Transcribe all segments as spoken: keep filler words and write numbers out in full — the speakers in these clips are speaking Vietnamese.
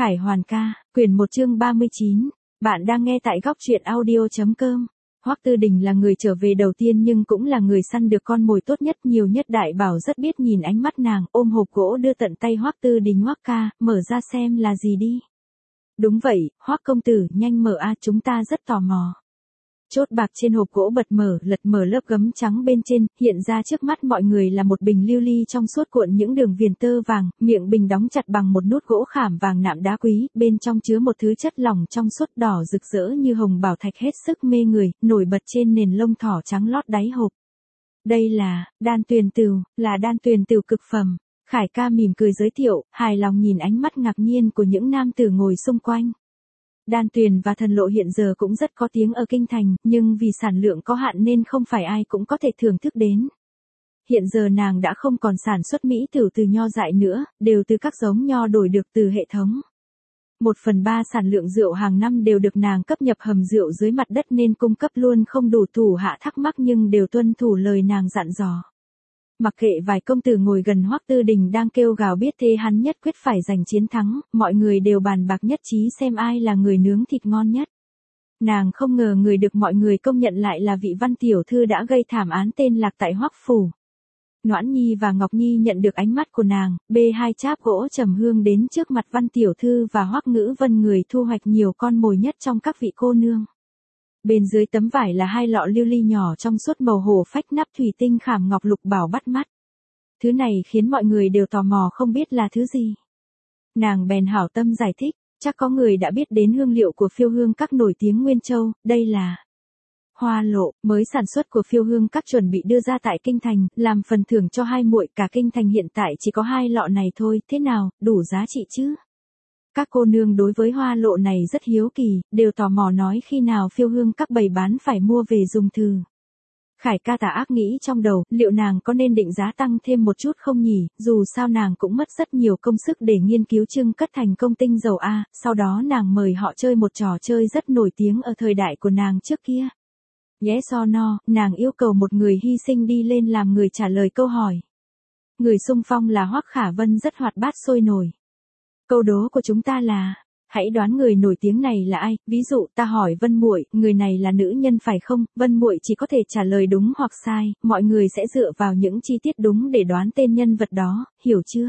Khải Hoàn ca, quyển một chương ba mươi chín. Bạn đang nghe tại góc truyện audio chấm com. Hoắc Tư Đình là người trở về đầu tiên nhưng cũng là người săn được con mồi tốt nhất, nhiều nhất. Đại Bảo rất biết nhìn ánh mắt nàng, ôm hộp gỗ đưa tận tay Hoắc Tư Đình. Hoắc ca, mở ra xem là gì đi. Đúng vậy, Hoắc công tử, nhanh mở a, chúng ta rất tò mò. Chốt bạc trên hộp gỗ bật mở, lật mở lớp gấm trắng bên trên, hiện ra trước mắt mọi người là một bình lưu ly trong suốt cuộn những đường viền tơ vàng, miệng bình đóng chặt bằng một nút gỗ khảm vàng nạm đá quý, bên trong chứa một thứ chất lỏng trong suốt đỏ rực rỡ như hồng bảo thạch, hết sức mê người, nổi bật trên nền lông thỏ trắng lót đáy hộp. Đây là đan tuyền tửu, là đan tuyền tửu cực phẩm. Khải ca mỉm cười giới thiệu, hài lòng nhìn ánh mắt ngạc nhiên của những nam tử ngồi xung quanh. Đan tuyền và thần lộ hiện giờ cũng rất có tiếng ở kinh thành, nhưng vì sản lượng có hạn nên không phải ai cũng có thể thưởng thức đến. Hiện giờ nàng đã không còn sản xuất mỹ tửu từ nho dại nữa, đều từ các giống nho đổi được từ hệ thống. Một phần ba sản lượng rượu hàng năm đều được nàng cấp nhập hầm rượu dưới mặt đất nên cung cấp luôn không đủ. Thủ hạ thắc mắc nhưng đều tuân thủ lời nàng dặn dò. Mặc kệ vài công tử ngồi gần Hoắc Tư Đình đang kêu gào biết thế hắn nhất quyết phải giành chiến thắng, mọi người đều bàn bạc nhất trí xem ai là người nướng thịt ngon nhất. Nàng không ngờ người được mọi người công nhận lại là vị Văn tiểu thư đã gây thảm án tên Lạc tại Hoắc phủ. Noãn Nhi và Ngọc Nhi nhận được ánh mắt của nàng, bê hai cháp gỗ trầm hương đến trước mặt Văn tiểu thư và Hoắc Ngữ Vân, người thu hoạch nhiều con mồi nhất trong các vị cô nương. Bên dưới tấm vải là hai lọ lưu ly nhỏ trong suốt màu hổ phách, nắp thủy tinh khảm ngọc lục bảo bắt mắt. Thứ này khiến mọi người đều tò mò không biết là thứ gì. Nàng bèn hảo tâm giải thích, chắc có người đã biết đến hương liệu của Phiêu Hương Các nổi tiếng Nguyên Châu, đây là hoa lộ, mới sản xuất của Phiêu Hương Các, chuẩn bị đưa ra tại kinh thành, làm phần thưởng cho hai muội. Cả kinh thành hiện tại chỉ có hai lọ này thôi, thế nào, đủ giá trị chứ? Các cô nương đối với hoa lộ này rất hiếu kỳ, đều tò mò nói khi nào Phiêu Hương Các bày bán phải mua về dùng thử. Khải ca tà ác nghĩ trong đầu, liệu nàng có nên định giá tăng thêm một chút không nhỉ, dù sao nàng cũng mất rất nhiều công sức để nghiên cứu trưng cất thành công tinh dầu A, sau đó nàng mời họ chơi một trò chơi rất nổi tiếng ở thời đại của nàng trước kia. Yes or no, nàng yêu cầu một người hy sinh đi lên làm người trả lời câu hỏi. Người xung phong là Hoắc Khả Vân, rất hoạt bát sôi nổi. Câu đố của chúng ta là, hãy đoán người nổi tiếng này là ai, ví dụ ta hỏi Vân muội, người này là nữ nhân phải không, Vân muội chỉ có thể trả lời đúng hoặc sai, mọi người sẽ dựa vào những chi tiết đúng để đoán tên nhân vật đó, hiểu chưa?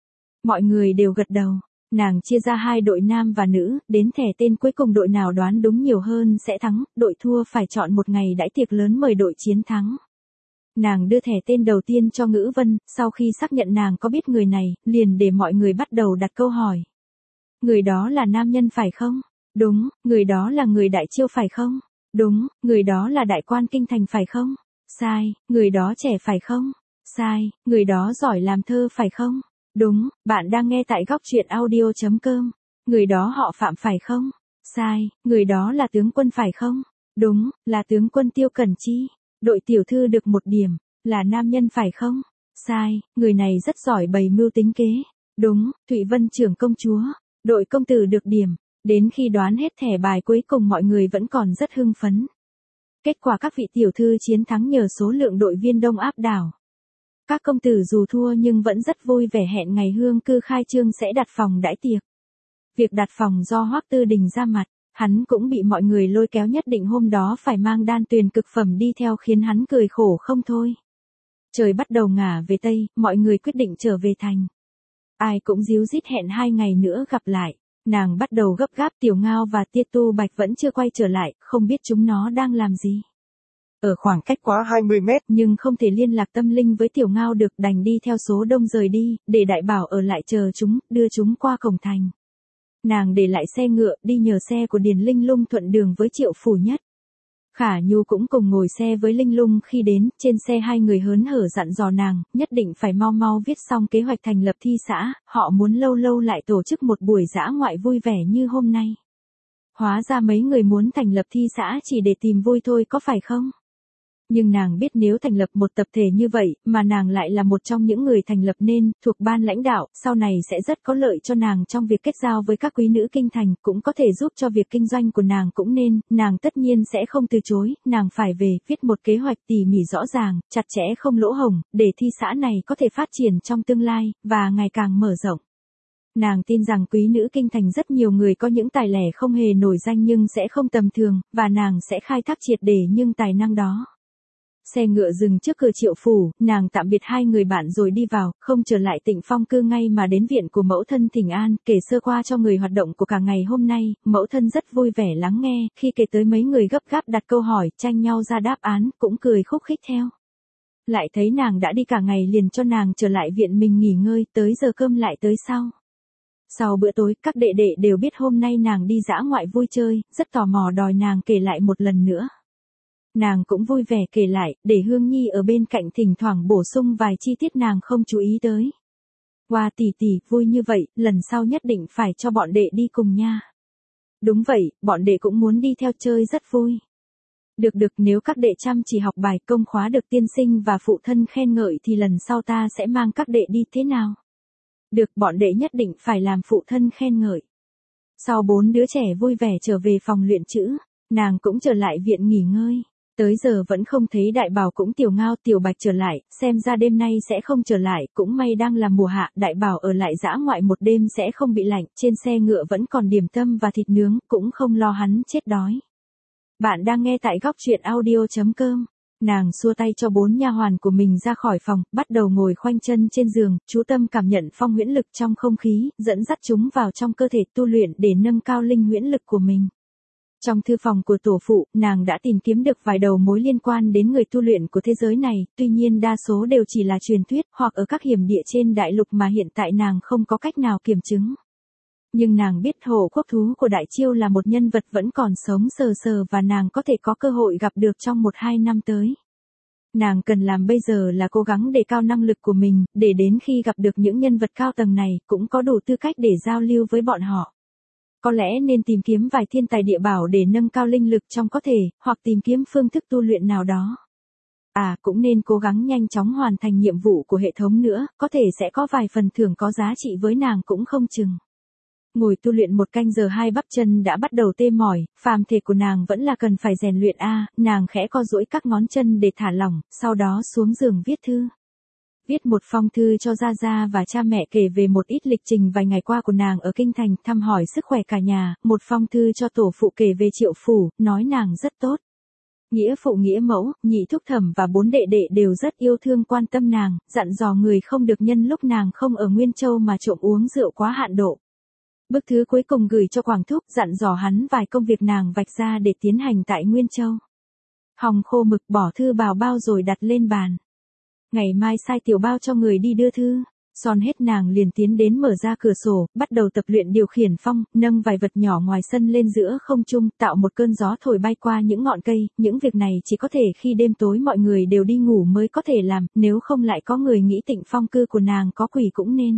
Mọi người đều gật đầu, nàng chia ra hai đội nam và nữ, đến thẻ tên cuối cùng đội nào đoán đúng nhiều hơn sẽ thắng, đội thua phải chọn một ngày đãi tiệc lớn mời đội chiến thắng. Nàng đưa thẻ tên đầu tiên cho Ngữ Vân, sau khi xác nhận nàng có biết người này, liền để mọi người bắt đầu đặt câu hỏi. Người đó là nam nhân phải không? Đúng. Người đó là người Đại Chiêu phải không? Đúng. Người đó là đại quan kinh thành phải không? Sai. Người đó trẻ phải không? Sai. Người đó giỏi làm thơ phải không? Đúng. Bạn đang nghe tại góc truyện audio chấm com. Người đó họ Phạm phải không? Sai. Người đó là tướng quân phải không? Đúng, là tướng quân Tiêu Cẩn Chi. Đội tiểu thư được một điểm, là nam nhân phải không? Sai, người này rất giỏi bày mưu tính kế. Đúng, Thụy Vân trưởng công chúa. Đội công tử được điểm. Đến khi đoán hết thẻ bài cuối cùng mọi người vẫn còn rất hưng phấn. Kết quả các vị tiểu thư chiến thắng nhờ số lượng đội viên đông áp đảo. Các công tử dù thua nhưng vẫn rất vui vẻ, hẹn ngày hương cư khai trương sẽ đặt phòng đãi tiệc. Việc đặt phòng do Hoắc Tư Đình ra mặt. Hắn cũng bị mọi người lôi kéo, nhất định hôm đó phải mang đan tuyền cực phẩm đi theo, khiến hắn cười khổ không thôi. Trời bắt đầu ngả về Tây, mọi người quyết định trở về thành. Ai cũng díu dít hẹn hai ngày nữa gặp lại. Nàng bắt đầu gấp gáp, Tiểu Ngao và Tiết Tu Bạch vẫn chưa quay trở lại, không biết chúng nó đang làm gì. Ở khoảng cách quá hai mươi mét nhưng không thể liên lạc tâm linh với Tiểu Ngao được, đành đi theo số đông rời đi, để Đại Bảo ở lại chờ chúng, đưa chúng qua cổng thành. Nàng để lại xe ngựa, đi nhờ xe của Điền Linh Lung thuận đường với Triệu Phủ Nhất. Khả Nhu cũng cùng ngồi xe với Linh Lung, khi đến, trên xe hai người hớn hở dặn dò nàng, nhất định phải mau mau viết xong kế hoạch thành lập thi xã, họ muốn lâu lâu lại tổ chức một buổi dã ngoại vui vẻ như hôm nay. Hóa ra mấy người muốn thành lập thi xã chỉ để tìm vui thôi có phải không? Nhưng nàng biết nếu thành lập một tập thể như vậy, mà nàng lại là một trong những người thành lập nên, thuộc ban lãnh đạo, sau này sẽ rất có lợi cho nàng trong việc kết giao với các quý nữ kinh thành, cũng có thể giúp cho việc kinh doanh của nàng cũng nên, nàng tất nhiên sẽ không từ chối, nàng phải về, viết một kế hoạch tỉ mỉ rõ ràng, chặt chẽ không lỗ hổng, để thi xã này có thể phát triển trong tương lai, và ngày càng mở rộng. Nàng tin rằng quý nữ kinh thành rất nhiều người có những tài lẻ không hề nổi danh nhưng sẽ không tầm thường, và nàng sẽ khai thác triệt để những tài năng đó. Xe ngựa dừng trước cửa Triệu phủ, nàng tạm biệt hai người bạn rồi đi vào, không trở lại Tịnh Phong cư ngay mà đến viện của mẫu thân thỉnh an, kể sơ qua cho người hoạt động của cả ngày hôm nay, mẫu thân rất vui vẻ lắng nghe, khi kể tới mấy người gấp gáp đặt câu hỏi, tranh nhau ra đáp án, cũng cười khúc khích theo. Lại thấy nàng đã đi cả ngày liền cho nàng trở lại viện mình nghỉ ngơi, tới giờ cơm lại tới sau. Sau bữa tối, các đệ đệ đều biết hôm nay nàng đi dã ngoại vui chơi, rất tò mò đòi nàng kể lại một lần nữa. Nàng cũng vui vẻ kể lại, để Hương Nhi ở bên cạnh thỉnh thoảng bổ sung vài chi tiết nàng không chú ý tới. Wow tỷ tỷ, vui như vậy, lần sau nhất định phải cho bọn đệ đi cùng nha. Đúng vậy, bọn đệ cũng muốn đi theo chơi rất vui. Được được, nếu các đệ chăm chỉ học bài công khóa được tiên sinh và phụ thân khen ngợi thì lần sau ta sẽ mang các đệ đi thế nào? Được, bọn đệ nhất định phải làm phụ thân khen ngợi. Sau bốn đứa trẻ vui vẻ trở về phòng luyện chữ, nàng cũng trở lại viện nghỉ ngơi. Tới giờ vẫn không thấy Đại Bảo cũng Tiểu Ngao Tiểu Bạch trở lại, xem ra đêm nay sẽ không trở lại, cũng may đang là mùa hạ, Đại Bảo ở lại dã ngoại một đêm sẽ không bị lạnh, trên xe ngựa vẫn còn điểm tâm và thịt nướng, cũng không lo hắn chết đói. Bạn đang nghe tại góc truyện audio chấm com. Nàng xua tay cho bốn nha hoàn của mình ra khỏi phòng, bắt đầu ngồi khoanh chân trên giường, chú tâm cảm nhận phong huyễn lực trong không khí, dẫn dắt chúng vào trong cơ thể tu luyện để nâng cao linh huyễn lực của mình. Trong thư phòng của tổ phụ, nàng đã tìm kiếm được vài đầu mối liên quan đến người tu luyện của thế giới này, tuy nhiên đa số đều chỉ là truyền thuyết hoặc ở các hiểm địa trên đại lục mà hiện tại nàng không có cách nào kiểm chứng. Nhưng nàng biết Hổ Quốc Thú của Đại Chiêu là một nhân vật vẫn còn sống sờ sờ và nàng có thể có cơ hội gặp được trong một hai năm tới. Nàng cần làm bây giờ là cố gắng đề cao năng lực của mình, để đến khi gặp được những nhân vật cao tầng này, cũng có đủ tư cách để giao lưu với bọn họ. Có lẽ nên tìm kiếm vài thiên tài địa bảo để nâng cao linh lực trong có thể, hoặc tìm kiếm phương thức tu luyện nào đó. À, cũng nên cố gắng nhanh chóng hoàn thành nhiệm vụ của hệ thống nữa, có thể sẽ có vài phần thưởng có giá trị với nàng cũng không chừng. Ngồi tu luyện một canh giờ hai bắp chân đã bắt đầu tê mỏi, phàm thể của nàng vẫn là cần phải rèn luyện a, à, nàng khẽ co duỗi các ngón chân để thả lỏng, sau đó xuống giường viết thư. Viết một phong thư cho Gia Gia và cha mẹ kể về một ít lịch trình vài ngày qua của nàng ở Kinh Thành, thăm hỏi sức khỏe cả nhà, một phong thư cho tổ phụ kể về Triệu phủ, nói nàng rất tốt. Nghĩa phụ nghĩa mẫu, nhị thúc thẩm và bốn đệ đệ đều rất yêu thương quan tâm nàng, dặn dò người không được nhân lúc nàng không ở Nguyên Châu mà trộm uống rượu quá hạn độ. Bức thư cuối cùng gửi cho Quảng Thúc, dặn dò hắn vài công việc nàng vạch ra để tiến hành tại Nguyên Châu. Hòng khô mực bỏ thư vào bao rồi đặt lên bàn. Ngày mai sai tiểu bao cho người đi đưa thư. Son hết nàng liền tiến đến mở ra cửa sổ, bắt đầu tập luyện điều khiển phong, nâng vài vật nhỏ ngoài sân lên giữa không trung, tạo một cơn gió thổi bay qua những ngọn cây, những việc này chỉ có thể khi đêm tối mọi người đều đi ngủ mới có thể làm, nếu không lại có người nghĩ Tịnh Phong cư của nàng có quỷ cũng nên.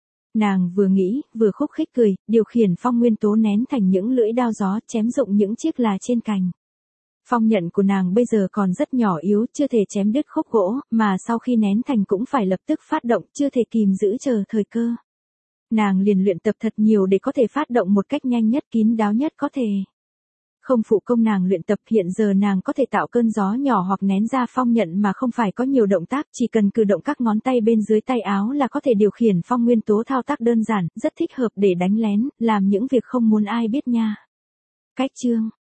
Nàng vừa nghĩ, vừa khúc khích cười, điều khiển phong nguyên tố nén thành những lưỡi đao gió, chém rụng những chiếc là trên cành. Phong nhận của nàng bây giờ còn rất nhỏ yếu, chưa thể chém đứt khúc gỗ, mà sau khi nén thành cũng phải lập tức phát động, chưa thể kìm giữ chờ thời cơ. Nàng liền luyện tập thật nhiều để có thể phát động một cách nhanh nhất, kín đáo nhất có thể. Không phụ công nàng luyện tập, hiện giờ nàng có thể tạo cơn gió nhỏ hoặc nén ra phong nhận mà không phải có nhiều động tác, chỉ cần cử động các ngón tay bên dưới tay áo là có thể điều khiển phong nguyên tố, thao tác đơn giản, rất thích hợp để đánh lén, làm những việc không muốn ai biết nha. Cách chương